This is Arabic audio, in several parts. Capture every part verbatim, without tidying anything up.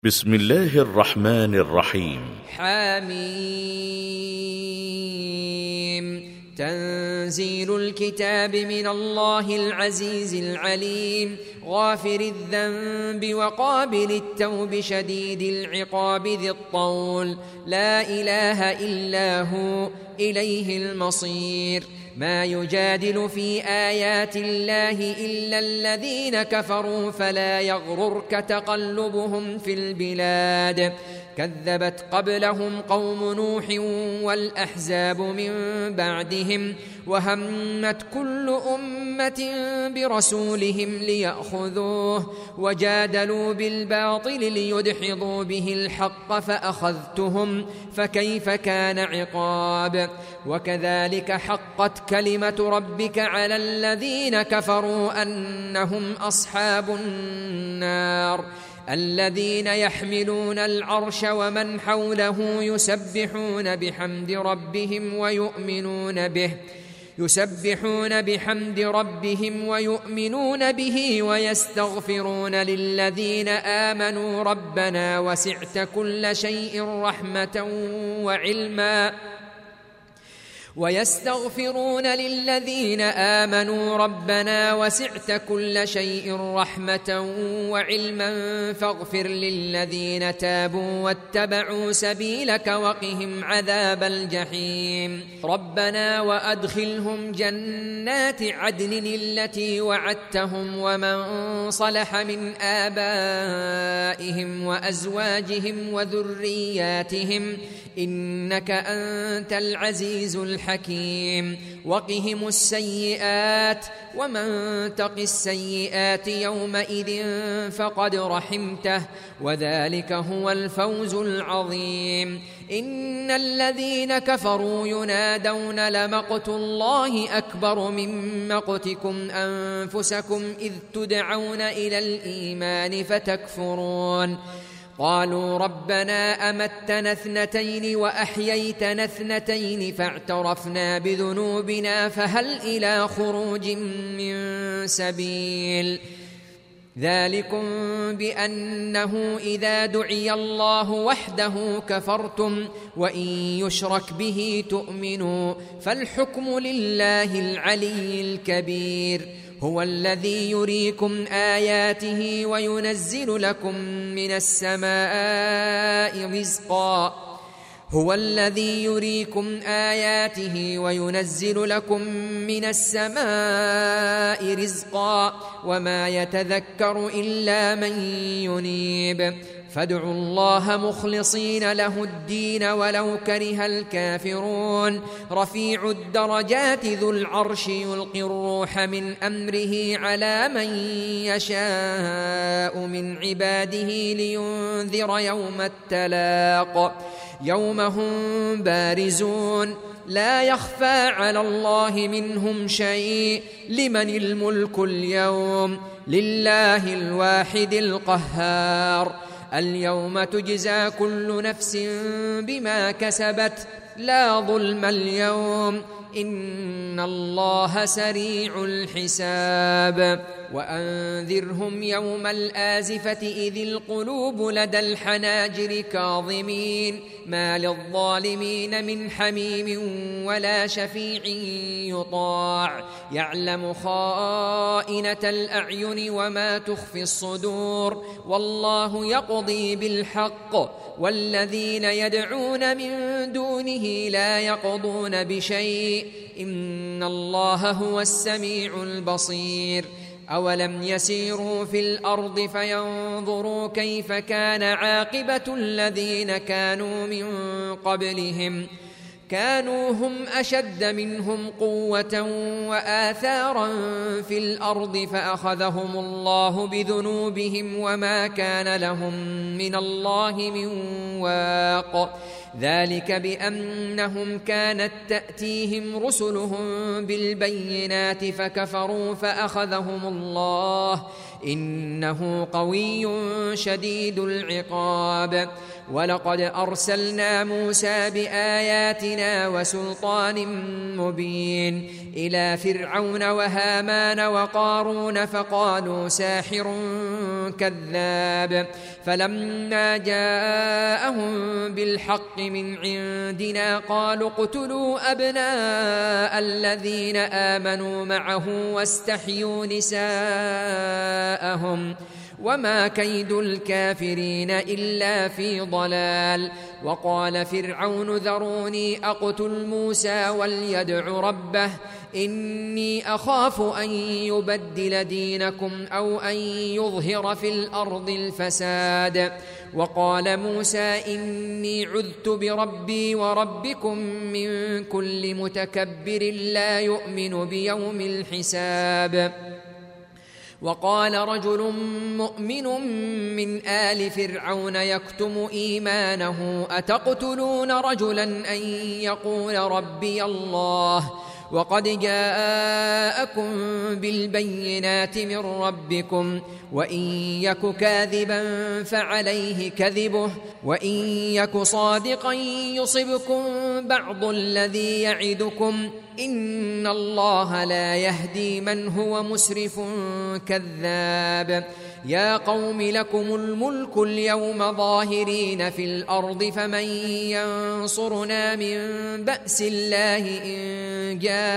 بسم الله الرحمن الرحيم. حميم. تنزيل الكتاب من الله العزيز العليم، غافر الذنب وقابل التوب شديد العقاب ذي الطول، لا إله إلا هو إليه المصير. ما يجادل في آيات الله إلا الذين كفروا فلا يغررك تقلبهم في البلاد. كذبت قبلهم قوم نوح والأحزاب من بعدهم، وهمت كل أمة برسولهم ليأخذوه، وجادلوا بالباطل ليدحضوا به الحق فأخذتهم، فكيف كان عقاب. وكذلك حقت كلمة ربك على الذين كفروا أنهم أصحاب النار. الذين يحملون العرش ومن حوله يسبحون بحمد ربهم ويؤمنون به يسبحون بحمد ربهم ويؤمنون به ويستغفرون للذين آمنوا ربنا وسعت كل شيء رحمة وعلما ويستغفرون للذين آمنوا ربنا وسعت كل شيء رحمة وعلما فاغفر للذين تابوا واتبعوا سبيلك وقهم عذاب الجحيم. ربنا وأدخلهم جنات عدن التي وعدتهم ومن صلح من آبائهم وأزواجهم وذرياتهم إنك أنت العزيز الحكيم. وقهم السيئات ومن تق السيئات يومئذ فقد رحمته، وذلك هو الفوز العظيم. إن الذين كفروا ينادون لمقت الله أكبر من مقتكم أنفسكم إذ تدعون إلى الإيمان فتكفرون. قالوا ربنا أمتنا اثنتين وأحييتنا اثنتين فاعترفنا بذنوبنا فهل إلى خروج من سبيل. ذلكم بأنه إذا دعي الله وحده كفرتم وإن يشرك به تؤمنوا، فالحكم لله العلي الكبير. هو الذي يريكم آياته وينزل لكم من السماء رزقا هو الذي يريكم آياته وينزل لكم من السماء رزقا وما يتذكر إلا من ينيب. فادعوا الله مخلصين له الدين ولو كره الكافرون. رفيع الدرجات ذو العرش يلقي الروح من أمره على من يشاء من عباده لينذر يوم التلاق. يوم هم بارزون لا يخفى على الله منهم شيء. لمن الملك اليوم؟ لله الواحد القهار. اليوم تجزى كل نفس بما كسبت لا ظلم اليوم إن الله سريع الحساب. وأنذرهم يوم الآزفة إذ القلوب لدى الحناجر كاظمين ما للظالمين من حميم ولا شفيع يطاع. يعلم خائنة الأعين وما تخفي الصدور والله يقضي بالحق والذين يدعون من دونه لا يقضون بشيء إن الله هو السميع البصير. أولم يسيروا في الأرض فينظروا كيف كان عاقبة الذين كانوا من قبلهم كانوا هم أشد منهم قوة وآثارا في الأرض فأخذهم الله بذنوبهم وما كان لهم من الله من واق. ذلك بأنهم كانت تأتيهم رسلهم بالبينات فكفروا فأخذهم الله إنه قوي شديد العقاب. ولقد أرسلنا موسى بآياتنا وسلطان مبين إلى فرعون وهامان وقارون فقالوا ساحر كذاب فلما جاءهم بالحق من عندنا قالوا اقتلوا أبناء الذين آمنوا معه واستحيوا نساءهم وما كيد الكافرين إلا في ضلال. وقال فرعون ذروني أقتل موسى وليدع ربه إني أخاف أن يبدل دينكم أو أن يظهر في الأرض الفساد. وقال موسى إني عذت بربي وربكم من كل متكبر لا يؤمن بيوم الحساب. وقال رجل مؤمن من آل فرعون يكتم إيمانه أتقتلون رجلا أن يقول ربي الله وقد جاءكم بالبينات من ربكم وإن يك كاذبا فعليه كذبه وإن يك صادقا يصبكم بعض الذي يعدكم إن الله لا يهدي من هو مسرف كذاب. يا قوم لكم الملك اليوم ظاهرين في الأرض فمن ينصرنا من بأس الله إن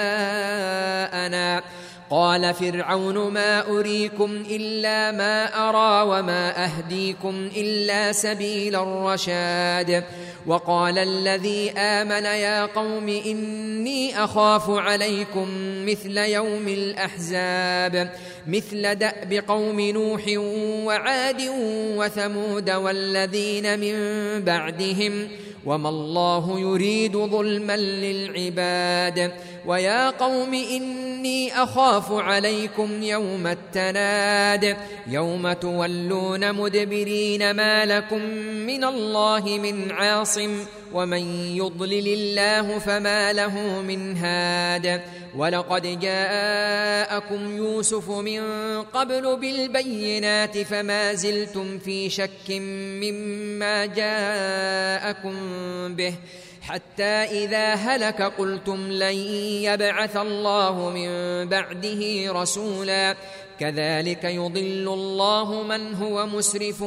جاءنا. قال فرعون ما أريكم إلا ما أرى وما أهديكم إلا سبيل الرشاد. وقال الذي آمن يا قوم إني أخاف عليكم مثل يوم الأحزاب مثل دأب قوم نوح وعاد وثمود والذين من بعدهم وما الله يريد ظلما للعباد. ويا قوم إني أخاف عليكم يوم التناد يوم تولون مدبرين ما لكم من الله من عاصم ومن يضلل الله فما له من هاد. ولقد جاءكم يوسف من قبل بالبينات فما زلتم في شك مما جاءكم به حتى إذا هلك قلتم لن يبعث الله من بعده رسولا كذلك يضل الله من هو مسرف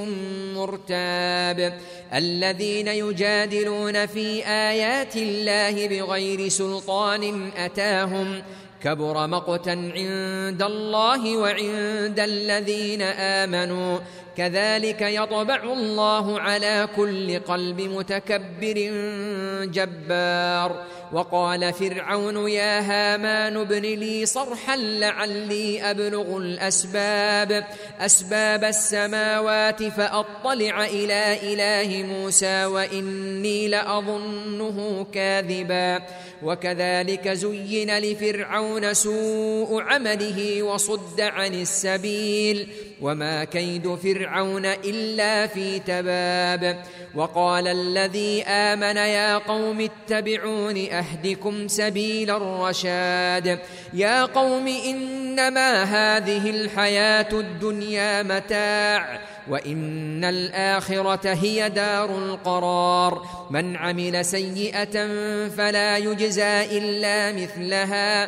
مرتاب. الذين يجادلون في آيات الله بغير سلطان أتاهم كبر مقتا عند الله وعند الذين آمنوا كذلك يطبع الله على كل قلب متكبر جبار. وقال فرعون يا هامان ابن لي صرحا لعلي أبلغ الأسباب أسباب السماوات فأطلع إلى إله موسى وإني لأظنه كاذبا. وكذلك زين لفرعون سوء عمله وصد عن السبيل وما كيد فرعون إلا في تباب. وقال الذي آمن يا قوم اتبعون أهدكم سبيل الرشاد. يا قوم إنما هذه الحياة الدنيا متاع وإن الآخرة هي دار القرار. من عمل سيئة فلا يجزى إلا مثلها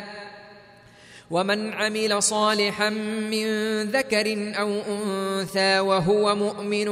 ومن عمل صالحا من ذكر أو أنثى وهو مؤمن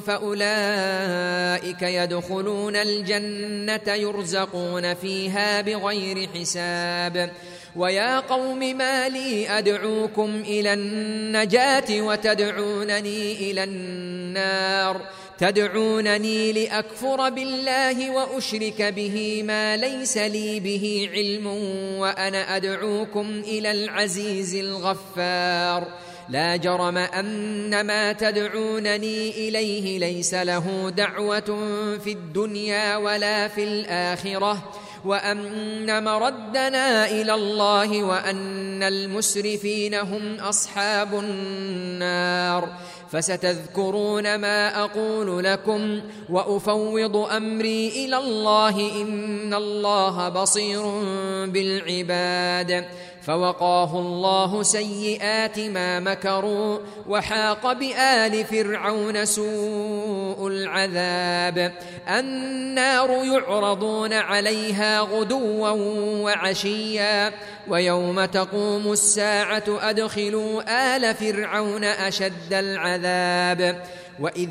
فأولئك يدخلون الجنة يرزقون فيها بغير حساب. ويا قوم ما لي أدعوكم إلى النجاة وتدعونني إلى النار تدعونني لأكفر بالله وأشرك به ما ليس لي به علم وأنا أدعوكم إلى العزيز الغفار. لا جرم أن ما تدعونني إليه ليس له دعوة في الدنيا ولا في الآخرة وأن مردنا إلى الله وأن المسرفين هم أصحاب النار. فستذكرون ما أقول لكم وأفوض أمري إلى الله إن الله بصير بالعباد. فوقاه الله سيئات ما مكروا وحاق بآل فرعون سوء العذاب. النار يعرضون عليها غدوا وعشيا ويوم تقوم الساعة أدخلوا آل فرعون أشد العذاب. وإذ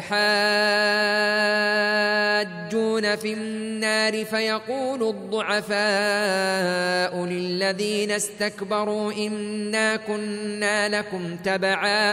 يتحاجون في النار فيقول الضعفاء للذين استكبروا إنا كنا لكم تبعا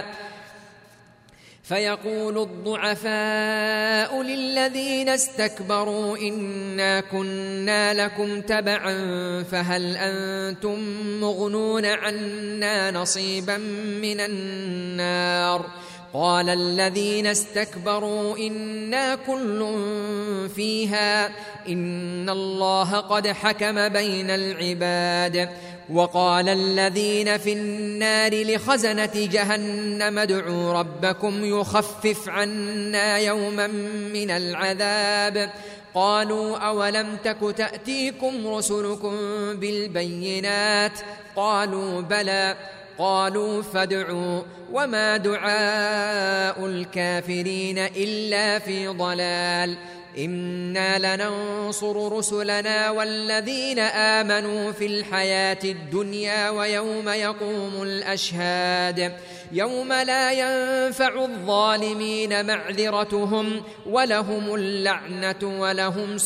فيقول الضعفاء للذين استكبروا إنا كنا لكم تبعا فهل أنتم مغنون عنا نصيبا من النار قال الذين استكبروا إنا كل فيها إن الله قد حكم بين العباد. وقال الذين في النار لخزنة جهنم ادعوا ربكم يخفف عنا يوما من العذاب قالوا أولم تك تأتيكم رسلكم بالبينات قالوا بلى قالوا فادعوا وما دعاء الكافرين إلا في ضلال. إنا لننصر رسلنا والذين آمنوا في الحياة الدنيا ويوم يقوم الأشهاد يوم لا ينفع الظالمين معذرتهم ولهم اللعنة ولهم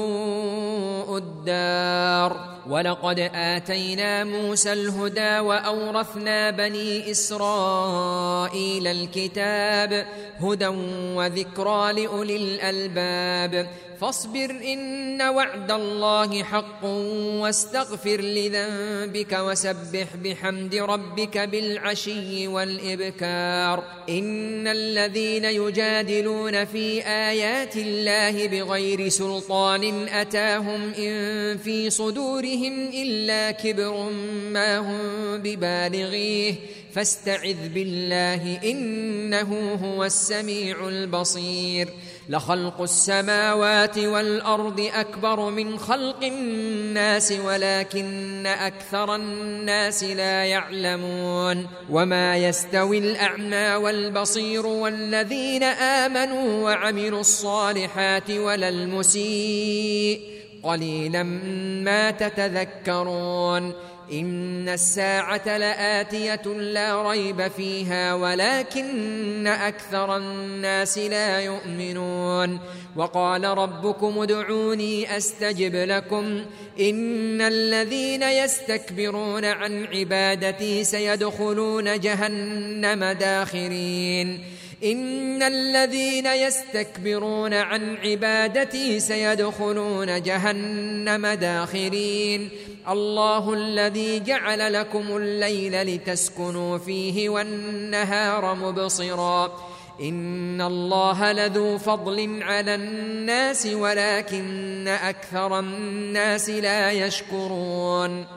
سوء الدار. ولقد آتينا موسى الهدى وأورثنا بني إسرائيل الكتاب هدى وذكرى لأولي الألباب. فاصبر إن وعد الله حق واستغفر لذنبك وسبح بحمد ربك بالعشي والإبكار. إن الذين يجادلون في آيات الله بغير سلطان أتاهم إن في صدورهم إلا كبر ما هم ببالغيه فاستعذ بالله إنه هو السميع البصير. لخلق السماوات والأرض أكبر من خلق الناس ولكن أكثر الناس لا يعلمون. وما يستوي الأعمى والبصير والذين آمنوا وعملوا الصالحات ولا المسيء قليلا ما تتذكرون. إن الساعة لآتية لا ريب فيها ولكن أكثر الناس لا يؤمنون. وقال ربكم ادعوني أستجب لكم إن الذين يستكبرون عن عبادتي سيدخلون جهنم داخرين. إن الذين يستكبرون عن عبادتي سيدخلون جهنم داخرين. الله الذي جعل لكم الليل لتسكنوا فيه والنهار مبصرا إن الله لذو فضل على الناس ولكن أكثر الناس لا يشكرون.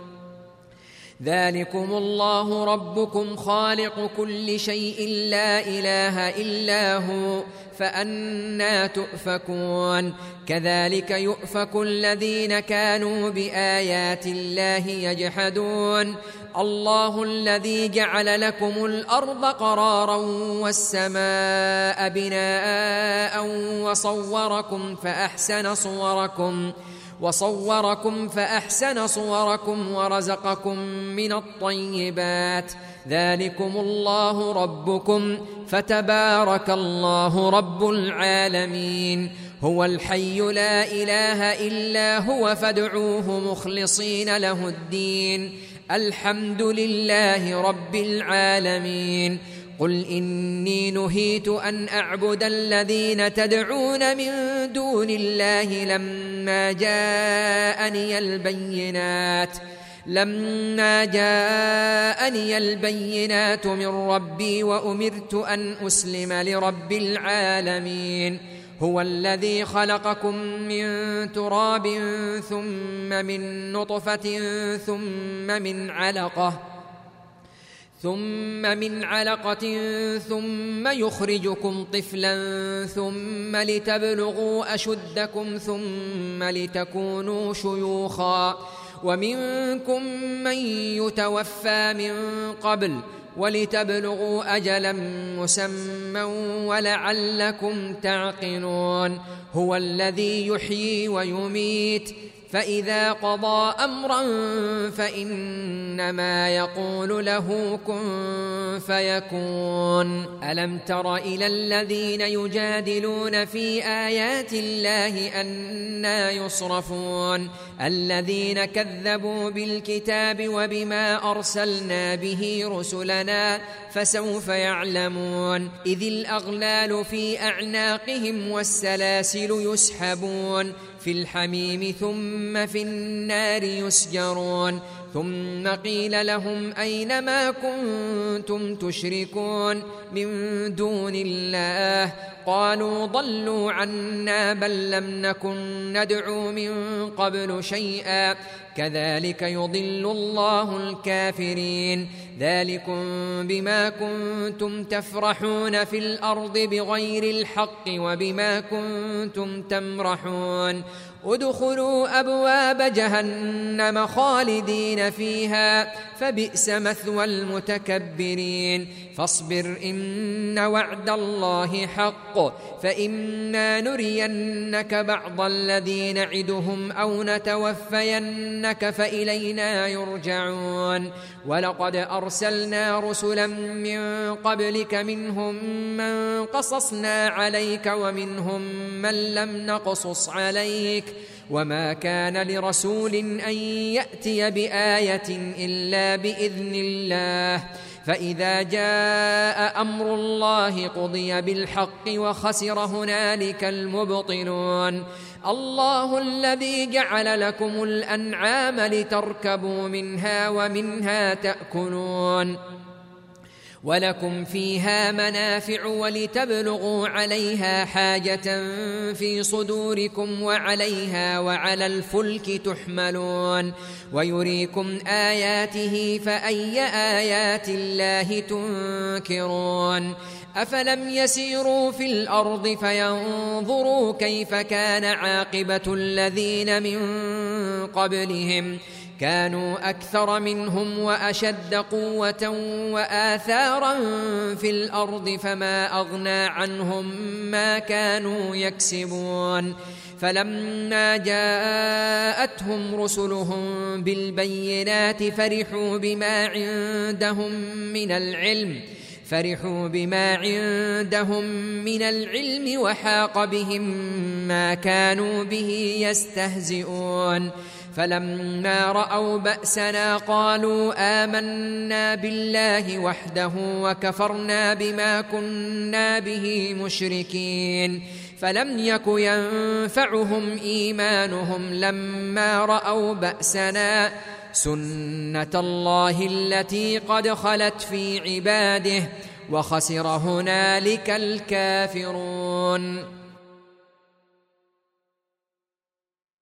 ذلكم الله ربكم خالق كل شيء لا إله إلا هو فأنى تؤفكون. كذلك يؤفك الذين كانوا بآيات الله يجحدون. الله الذي جعل لكم الأرض قرارا والسماء بناء وصوركم فأحسن صوركم وصوركم فأحسن صوركم ورزقكم من الطيبات. ذلكم الله ربكم فتبارك الله رب العالمين. هو الحي لا إله إلا هو فادعوه مخلصين له الدين الحمد لله رب العالمين. قل إني نهيت أن أعبد الذين تدعون من دون الله لما جاءني البينات لما جاءني البينات من ربي وأمرت أن أسلم لرب العالمين. هو الذي خلقكم من تراب ثم من نطفة ثم من علقة ثم من علقة ثم يخرجكم طفلا ثم لتبلغوا أشدكم ثم لتكونوا شيوخا ومنكم من يتوفى من قبل ولتبلغوا أجلا مسمى ولعلكم تعقلون هو الذي يحيي ويميت فإذا قضى أمرا فإنما يقول له كن فيكون ألم تر إلى الذين يجادلون في آيات الله أنى يصرفون الذين كذبوا بالكتاب وبما أرسلنا به رسلنا فسوف يعلمون إذ الأغلال في أعناقهم والسلاسل يسحبون في الحميم ثم في النار يسجرون ثم قيل لهم أين ما كنتم تشركون من دون الله قالوا ضلوا عنا بل لم نكن ندعو من قبل شيئا كذلك يضل الله الكافرين ذلكم بما كنتم تفرحون في الأرض بغير الحق وبما كنتم تمرحون ادخلوا أبواب جهنم خالدين فيها فبئس مثوى المتكبرين فاصبر إن وعد الله حق فإما نرينك بعض الذي نعدهم أو نتوفينك فإلينا يرجعون ولقد أرسلنا رسلا من قبلك منهم من قصصنا عليك ومنهم من لم نقصص عليك وما كان لرسول أن يأتي بآية إلا بإذن الله فإذا جاء أمر الله قضي بالحق وخسر هنالك المبطلون الله الذي جعل لكم الأنعام لتركبوا منها ومنها تأكلون ولكم فيها منافع ولتبلغوا عليها حاجة في صدوركم وعليها وعلى الفلك تحملون ويريكم آياته فأي آيات الله تنكرون أفلم يسيروا في الأرض فينظروا كيف كان عاقبة الذين من قبلهم كانوا أكثر منهم وأشد قوة وآثارا في الأرض فما أغنى عنهم ما كانوا يكسبون فلما جاءتهم رسلهم بالبينات فرحوا بما عندهم من العلم فرحوا بما عندهم من العلم وحاق بهم ما كانوا به يستهزئون فلما رأوا بأسنا قالوا آمنا بالله وحده وكفرنا بما كنا به مشركين فلم يك ينفعهم إيمانهم لما رأوا بأسنا سنة الله التي قد خلت في عباده وخسر هنالك الكافرون